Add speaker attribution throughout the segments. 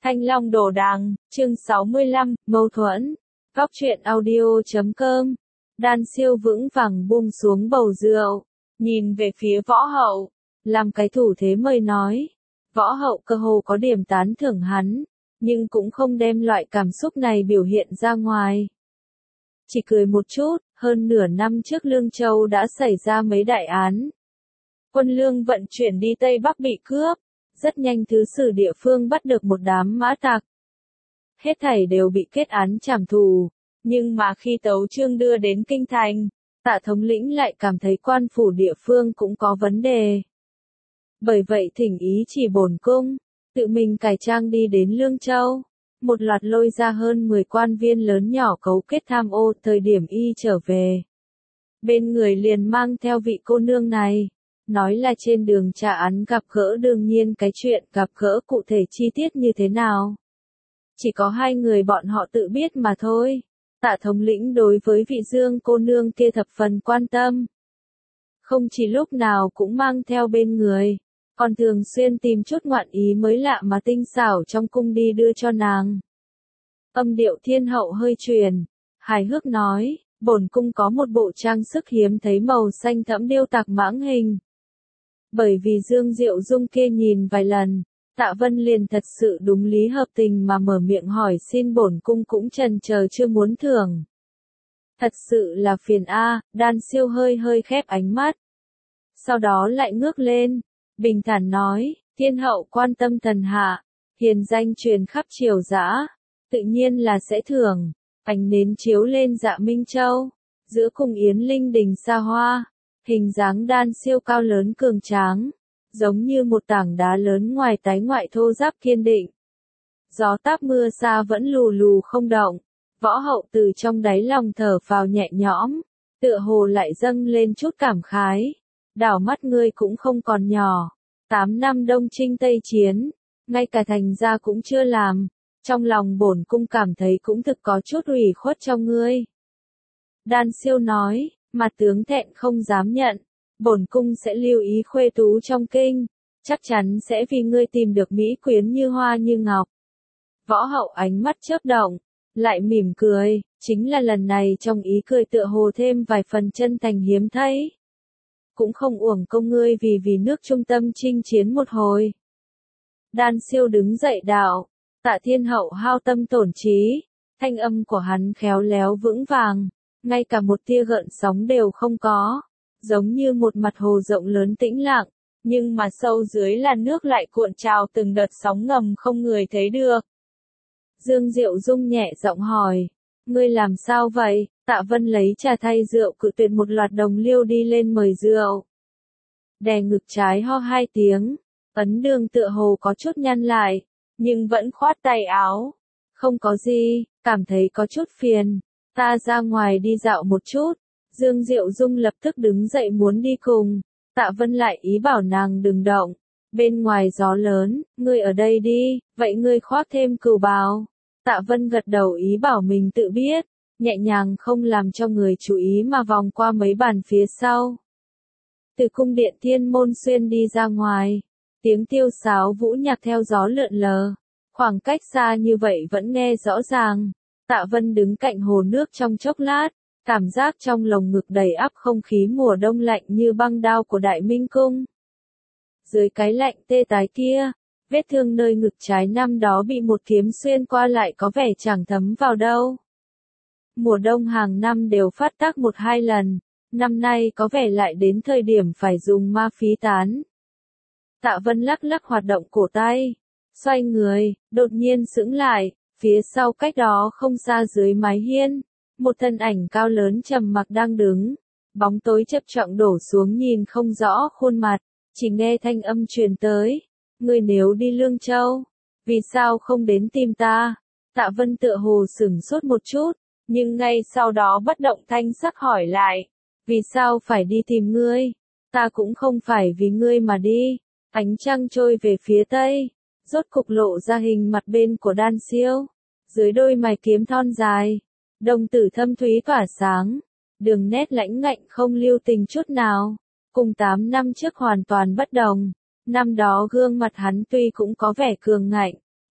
Speaker 1: Thanh Long Đồ Đằng, chương 65, mâu thuẫn. Góc truyện audio.com. Đan Siêu vững vàng buông xuống bầu rượu, nhìn về phía Võ Hậu, làm cái thủ thế mời nói. Võ Hậu cơ hồ có điểm tán thưởng hắn, nhưng cũng không đem loại cảm xúc này biểu hiện ra ngoài. Chỉ cười một chút, hơn nửa năm trước Lương Châu đã xảy ra mấy đại án. Quân lương vận chuyển đi Tây Bắc bị cướp, rất nhanh thứ sử địa phương bắt được một đám mã tặc. Hết thảy đều bị kết án trảm thù, nhưng mà khi tấu chương đưa đến kinh thành, Tạ thống lĩnh lại cảm thấy quan phủ địa phương cũng có vấn đề. Bởi vậy thỉnh ý chỉ bổn cung, tự mình cải trang đi đến Lương Châu, một loạt lôi ra hơn 10 quan viên lớn nhỏ cấu kết tham ô. Thời điểm y trở về, bên người liền mang theo vị cô nương này, nói là trên đường tra án gặp gỡ. Đương nhiên cái chuyện gặp gỡ cụ thể chi tiết như thế nào, chỉ có hai người bọn họ tự biết mà thôi. Tạ thống lĩnh đối với vị Dương cô nương kia thập phần quan tâm, không chỉ lúc nào cũng mang theo bên người, còn thường xuyên tìm chút ngoạn ý mới lạ mà tinh xảo trong cung đi đưa cho nàng. Âm điệu thiên hậu hơi truyền, hài hước nói, bổn cung có một bộ trang sức hiếm thấy màu xanh thẫm điêu tạc mãng hình. Bởi vì Dương Diệu Dung kia nhìn vài lần, Tạ Vân liền thật sự đúng lý hợp tình mà mở miệng hỏi xin bổn cung cũng chần chờ chưa muốn thưởng. Thật sự là phiền a. Đan Siêu hơi khép ánh mắt, sau đó lại ngước lên, bình thản nói, thiên hậu quan tâm thần hạ, hiền danh truyền khắp triều dã, tự nhiên là sẽ thưởng. Ánh nến chiếu lên Dạ Minh Châu, giữa cung yến linh đình xa hoa, hình dáng Đan Siêu cao lớn cường tráng, giống như một tảng đá lớn ngoài tái ngoại thô ráp kiên định. Gió táp mưa xa vẫn lù lù không động. Võ Hậu từ trong đáy lòng thở phào nhẹ nhõm, tựa hồ lại dâng lên chút cảm khái. Đảo mắt ngươi cũng không còn nhỏ, 8 năm Đông Chinh Tây Chiến, ngay cả thành gia cũng chưa làm, trong lòng bổn cung cảm thấy cũng thực có chút ủy khuất cho ngươi. Đan Siêu nói, mặt tướng thẹn không dám nhận, bổn cung sẽ lưu ý khuê tú trong kinh, chắc chắn sẽ vì ngươi tìm được mỹ quyến như hoa như ngọc. Võ Hậu ánh mắt chớp động, lại mỉm cười, chính là lần này trong ý cười tựa hồ thêm vài phần chân thành hiếm thấy. Cũng không uổng công ngươi vì nước trung tâm chinh chiến một hồi. Đan Siêu đứng dậy đạo, Tạ thiên hậu hao tâm tổn trí, thanh âm của hắn khéo léo vững vàng, ngay cả một tia gợn sóng đều không có, giống như một mặt hồ rộng lớn tĩnh lặng, nhưng mà sâu dưới làn nước lại cuộn trào từng đợt sóng ngầm không người thấy được. Dương Diệu Dung nhẹ giọng hỏi, ngươi làm sao vậy? Tạ Vân lấy trà thay rượu cự tuyệt một loạt đồng liêu đi lên mời rượu. Đè ngực trái ho 2 tiếng, ấn đường tựa hồ có chút nhăn lại, nhưng vẫn khoát tay áo. Không có gì, cảm thấy có chút phiền, ta ra ngoài đi dạo một chút. Dương Diệu Dung lập tức đứng dậy muốn đi cùng, Tạ Vân lại ý bảo nàng đừng động, bên ngoài gió lớn, ngươi ở đây đi, vậy ngươi khoác thêm cừu bào. Tạ Vân gật đầu ý bảo mình tự biết, nhẹ nhàng không làm cho người chú ý mà vòng qua mấy bàn phía sau. Từ cung điện Thiên Môn Xuyên đi ra ngoài, tiếng tiêu sáo vũ nhạc theo gió lượn lờ, khoảng cách xa như vậy vẫn nghe rõ ràng. Tạ Vân đứng cạnh hồ nước trong chốc lát, cảm giác trong lồng ngực đầy ắp không khí mùa đông lạnh như băng đao của Đại Minh Cung. Dưới cái lạnh tê tái kia, vết thương nơi ngực trái năm đó bị một kiếm xuyên qua lại có vẻ chẳng thấm vào đâu. Mùa đông hàng năm đều phát tác 1-2 lần, năm nay có vẻ lại đến thời điểm phải dùng ma phí tán. Tạ Vân lắc lắc hoạt động cổ tay, xoay người, đột nhiên sững lại, phía sau cách đó không xa dưới mái hiên, một thân ảnh cao lớn trầm mặc đang đứng, bóng tối chập choạng đổ xuống nhìn không rõ khuôn mặt, chỉ nghe thanh âm truyền tới, ngươi nếu đi Lương Châu, vì sao không đến tìm ta? Tạ Vân tựa hồ sửng sốt một chút, nhưng ngay sau đó bất động thanh sắc hỏi lại, vì sao phải đi tìm ngươi? Ta cũng không phải vì ngươi mà đi. Ánh trăng trôi về phía tây, rốt cục lộ ra hình mặt bên của Đan Siêu, dưới đôi mày kiếm thon dài, đồng tử thâm thúy tỏa sáng, đường nét lãnh ngạnh không lưu tình chút nào, cùng 8 năm trước hoàn toàn bất đồng. Năm đó gương mặt hắn tuy cũng có vẻ cường ngạnh,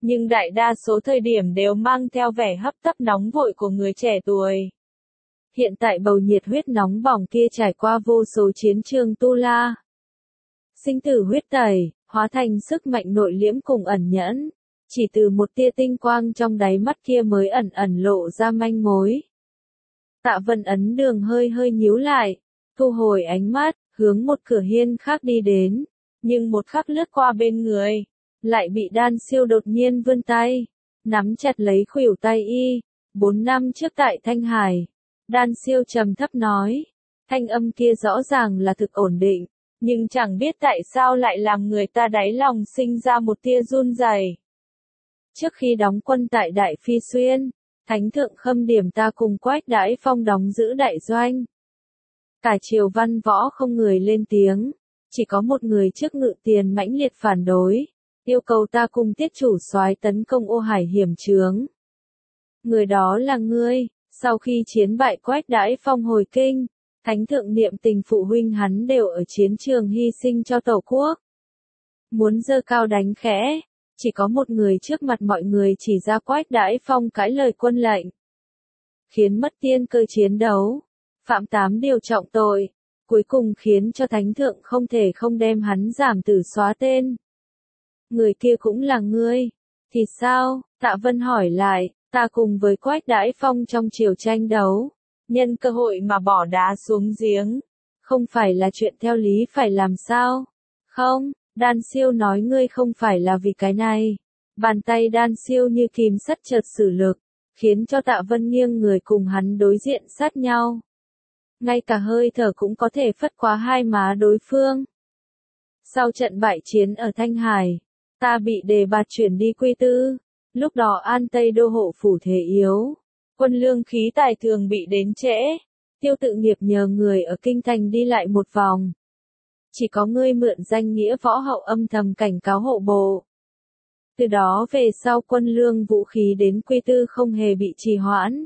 Speaker 1: nhưng đại đa số thời điểm đều mang theo vẻ hấp tấp nóng vội của người trẻ tuổi. Hiện tại bầu nhiệt huyết nóng bỏng kia trải qua vô số chiến trường tu la. Sinh tử huyết tẩy, hóa thành sức mạnh nội liễm cùng ẩn nhẫn. Chỉ từ một tia tinh quang trong đáy mắt kia mới ẩn ẩn lộ ra manh mối. Tạ Vân ấn đường hơi hơi nhíu lại, thu hồi ánh mắt, hướng một cửa hiên khác đi đến, nhưng một khắc lướt qua bên người, lại bị Đan Siêu đột nhiên vươn tay, nắm chặt lấy khuỷu tay y. 4 năm trước tại Thanh Hải, Đan Siêu trầm thấp nói, thanh âm kia rõ ràng là thực ổn định, nhưng chẳng biết tại sao lại làm người ta đáy lòng sinh ra một tia run rẩy. Trước khi đóng quân tại Đại Phi Xuyên, Thánh thượng khâm điểm ta cùng Quách Đãi Phong đóng giữ đại doanh. Cả triều văn võ không người lên tiếng, chỉ có một người trước ngự tiền mãnh liệt phản đối, yêu cầu ta cùng tiết chủ soái tấn công Ô Hải hiểm trướng. Người đó là ngươi. Sau khi chiến bại Quách Đãi Phong hồi kinh, Thánh thượng niệm tình phụ huynh hắn đều ở chiến trường hy sinh cho Tổ quốc. Muốn giơ cao đánh khẽ, chỉ có một người trước mặt mọi người chỉ ra Quách Đãi Phong cãi lời quân lệnh, khiến mất tiên cơ chiến đấu, phạm 8 điều trọng tội, cuối cùng khiến cho Thánh thượng không thể không đem hắn giảm tử xóa tên. Người kia cũng là ngươi, thì sao? Tạ Vân hỏi lại. Ta cùng với Quách Đãi Phong trong triều tranh đấu, nhân cơ hội mà bỏ đá xuống giếng, không phải là chuyện theo lý phải làm sao? Không, Đan Siêu nói ngươi không phải là vì cái này. Bàn tay Đan Siêu như kìm sắt chợt sử lực, khiến cho Tạ Vân nghiêng người cùng hắn đối diện sát nhau. Ngay cả hơi thở cũng có thể phất qua hai má đối phương. Sau trận bại chiến ở Thanh Hải, ta bị đề bạt chuyển đi Quy Tư. Lúc đó An Tây đô hộ phủ thế yếu, quân lương khí tài thường bị đến trễ, Tiêu Tự Nghiệp nhờ người ở kinh thành đi lại một vòng. Chỉ có ngươi mượn danh nghĩa võ hậu âm thầm cảnh cáo hộ bộ. Từ đó về sau quân lương vũ khí đến Quy Tư không hề bị trì hoãn.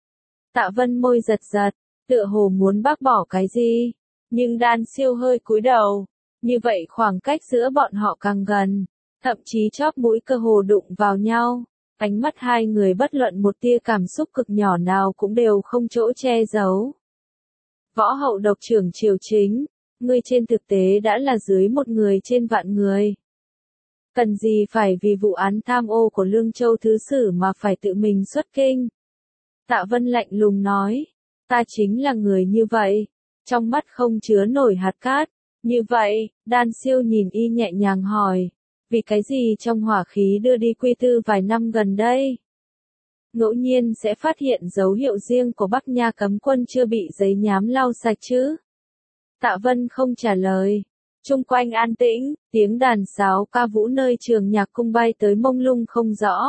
Speaker 1: Tạ Vân môi giật giật, tựa hồ muốn bác bỏ cái gì, nhưng Đan Siêu hơi cúi đầu, như vậy khoảng cách giữa bọn họ càng gần. Thậm chí chóp mũi cơ hồ đụng vào nhau, ánh mắt hai người bất luận một tia cảm xúc cực nhỏ nào cũng đều không chỗ che giấu. Võ hậu độc trưởng triều chính, ngươi trên thực tế đã là dưới một người trên vạn người. Cần gì phải vì vụ án tham ô của Lương Châu Thứ Sử mà phải tự mình xuất kinh? Tạ Vân lạnh lùng nói, ta chính là người như vậy, trong mắt không chứa nổi hạt cát. Như vậy, Đan Siêu nhìn y nhẹ nhàng hỏi. Vì cái gì trong hỏa khí đưa đi Quy Tư vài năm gần đây? Ngẫu nhiên sẽ phát hiện dấu hiệu riêng của Bắc Nha cấm quân chưa bị giấy nhám lau sạch chứ? Tạ Vân không trả lời. Chung quanh an tĩnh, tiếng đàn sáo ca vũ nơi trường nhạc cung bay tới mông lung không rõ.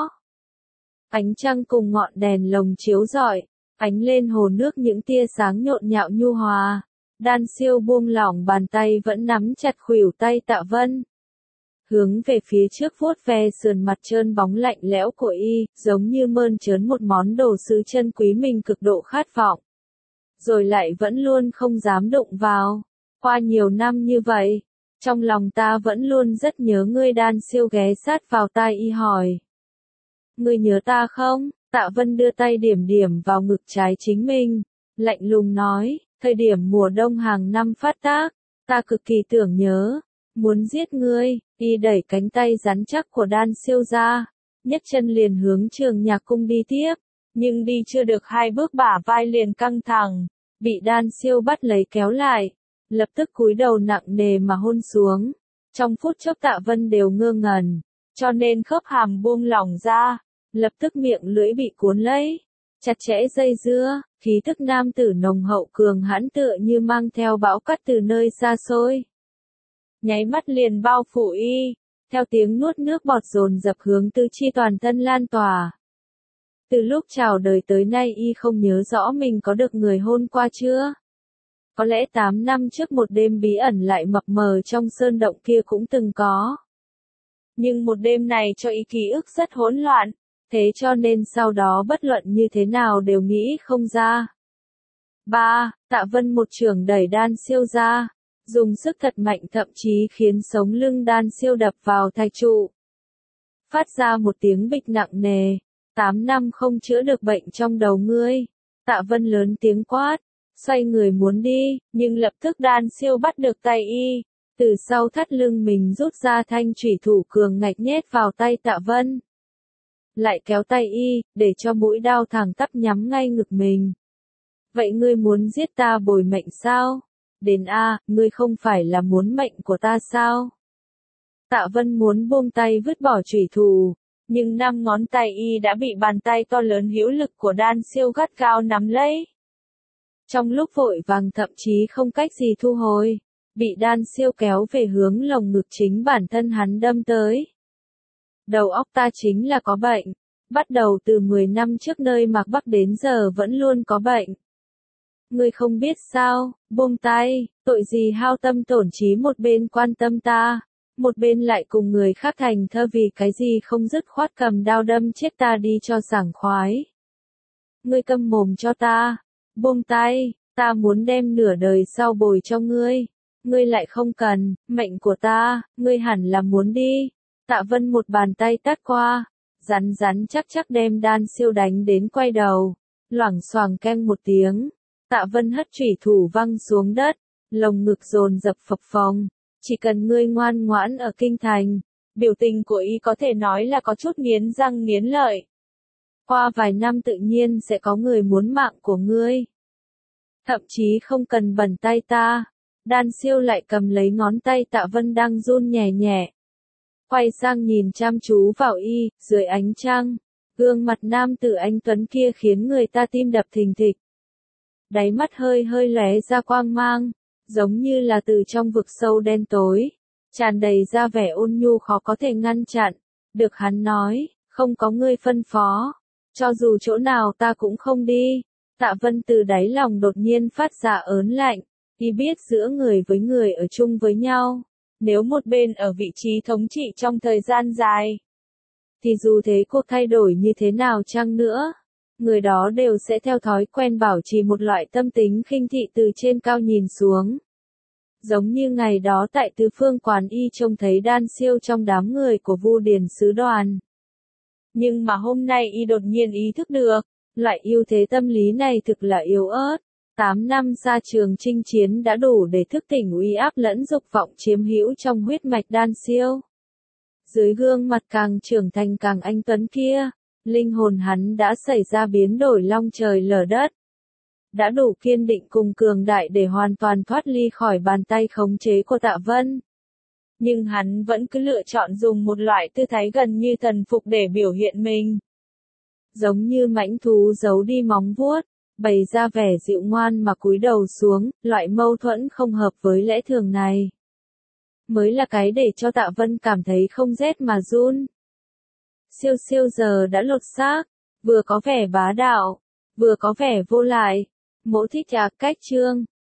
Speaker 1: Ánh trăng cùng ngọn đèn lồng chiếu rọi, ánh lên hồ nước những tia sáng nhộn nhạo nhu hòa. Đan Siêu buông lỏng bàn tay vẫn nắm chặt khuỷu tay Tạ Vân. Hướng về phía trước vuốt ve sườn mặt trơn bóng lạnh lẽo của y, giống như mơn trớn một món đồ sứ chân quý mình cực độ khát vọng. Rồi lại vẫn luôn không dám đụng vào. Qua nhiều năm như vậy, trong lòng ta vẫn luôn rất nhớ ngươi. Đan Siêu ghé sát vào tai y hỏi. Ngươi nhớ ta không? Tạ Vân đưa tay điểm điểm vào ngực trái chính mình, lạnh lùng nói, thời điểm mùa đông hàng năm phát tác, ta cực kỳ tưởng nhớ. Muốn giết ngươi, y đẩy cánh tay rắn chắc của Đan Siêu ra, nhấc chân liền hướng trường nhạc cung đi tiếp, nhưng đi chưa được 2 bước bả vai liền căng thẳng, bị Đan Siêu bắt lấy kéo lại, lập tức cúi đầu nặng nề mà hôn xuống. Trong phút chốc Tạ Vân đều ngơ ngẩn, cho nên khớp hàm buông lỏng ra, lập tức miệng lưỡi bị cuốn lấy, chặt chẽ dây dưa, khí thức nam tử nồng hậu cường hãn tựa như mang theo bão cát từ nơi xa xôi. Nháy mắt liền bao phủ y, theo tiếng nuốt nước bọt dồn dập hướng tứ chi toàn thân lan tỏa. Từ lúc chào đời tới nay y không nhớ rõ mình có được người hôn qua chưa. Có lẽ 8 năm trước một đêm bí ẩn lại mập mờ trong sơn động kia cũng từng có. Nhưng một đêm này cho y ký ức rất hỗn loạn, thế cho nên sau đó bất luận như thế nào đều nghĩ không ra. 3. Tạ Vân một chưởng đẩy Đan Siêu ra, dùng sức thật mạnh thậm chí khiến sống lưng Đan Siêu đập vào thạch trụ. phát ra một tiếng bịch nặng nề. 8 năm không chữa được bệnh trong đầu ngươi. Tạ Vân lớn tiếng quát, xoay người muốn đi, nhưng lập tức Đan Siêu bắt được tay y, từ sau thắt lưng mình rút ra thanh chủy thủ cường ngạch nhét vào tay Tạ Vân. Lại kéo tay y, để cho mũi đao thẳng tắp nhắm ngay ngực mình. Vậy ngươi muốn giết ta bồi mệnh sao? Đến a, ngươi không phải là muốn mệnh của ta sao? Tạ Vân muốn buông tay vứt bỏ chủy thủ, nhưng 5 ngón tay y đã bị bàn tay to lớn hữu lực của Đan Siêu gắt gao nắm lấy. Trong lúc vội vàng thậm chí không cách gì thu hồi, bị Đan Siêu kéo về hướng lồng ngực chính bản thân hắn đâm tới. Đầu óc ta chính là có bệnh, bắt đầu từ 10 năm trước nơi Mạc Bắc đến giờ vẫn luôn có bệnh. Ngươi không biết sao, buông tay, tội gì hao tâm tổn trí một bên quan tâm ta, một bên lại cùng người khác thành thơ vì cái gì không dứt khoát cầm đao đâm chết ta đi cho sảng khoái. Ngươi câm mồm cho ta, buông tay, ta muốn đem nửa đời sau bồi cho ngươi, ngươi lại không cần, mệnh của ta, ngươi hẳn là muốn đi. Tạ Vân một bàn tay tát qua, rắn rắn chắc chắc đem Đan Siêu đánh đến quay đầu, loảng xoảng keng một tiếng. Tạ Vân hất chủy thủ văng xuống đất, lồng ngực dồn dập phập phồng. Chỉ cần ngươi ngoan ngoãn ở kinh thành, biểu tình của y có thể nói là có chút nghiến răng nghiến lợi. Qua vài năm tự nhiên sẽ có người muốn mạng của ngươi. Thậm chí không cần bẩn tay ta. Đan Siêu lại cầm lấy ngón tay Tạ Vân đang run nhẹ nhẹ. Quay sang nhìn chăm chú vào y, dưới ánh trăng. Gương mặt nam tử anh tuấn kia khiến người ta tim đập thình thịch. Đáy mắt hơi hơi lóe ra quang mang, giống như là từ trong vực sâu đen tối, tràn đầy ra vẻ ôn nhu khó có thể ngăn chặn. Được hắn nói, không có ngươi phân phó, cho dù chỗ nào ta cũng không đi. Tạ Vân từ đáy lòng đột nhiên phát ra ớn lạnh, y biết giữa người với người ở chung với nhau, nếu một bên ở vị trí thống trị trong thời gian dài, thì dù thế cuộc thay đổi như thế nào chăng nữa, người đó đều sẽ theo thói quen bảo trì một loại tâm tính khinh thị từ trên cao nhìn xuống. Giống như ngày đó tại Tứ Phương Quán y trông thấy Đan Siêu trong đám người của Vu Điền sứ đoàn. Nhưng mà hôm nay y đột nhiên ý thức được, loại ưu thế tâm lý này thực là yếu ớt. 8 năm xa trường chinh chiến đã đủ để thức tỉnh uy áp lẫn dục vọng chiếm hữu trong huyết mạch Đan Siêu. Dưới gương mặt càng trưởng thành càng anh tuấn kia, linh hồn hắn đã xảy ra biến đổi long trời lở đất. Đã đủ kiên định cùng cường đại để hoàn toàn thoát ly khỏi bàn tay khống chế của Tạ Vân. Nhưng hắn vẫn cứ lựa chọn dùng một loại tư thái gần như thần phục để biểu hiện mình. Giống như mãnh thú giấu đi móng vuốt, bày ra vẻ dịu ngoan mà cúi đầu xuống, loại mâu thuẫn không hợp với lẽ thường này. Mới là cái để cho Tạ Vân cảm thấy không rét mà run. Siêu siêu giờ đã lột xác, vừa có vẻ bá đạo, vừa có vẻ vô lại. Mỗ thích cách chương.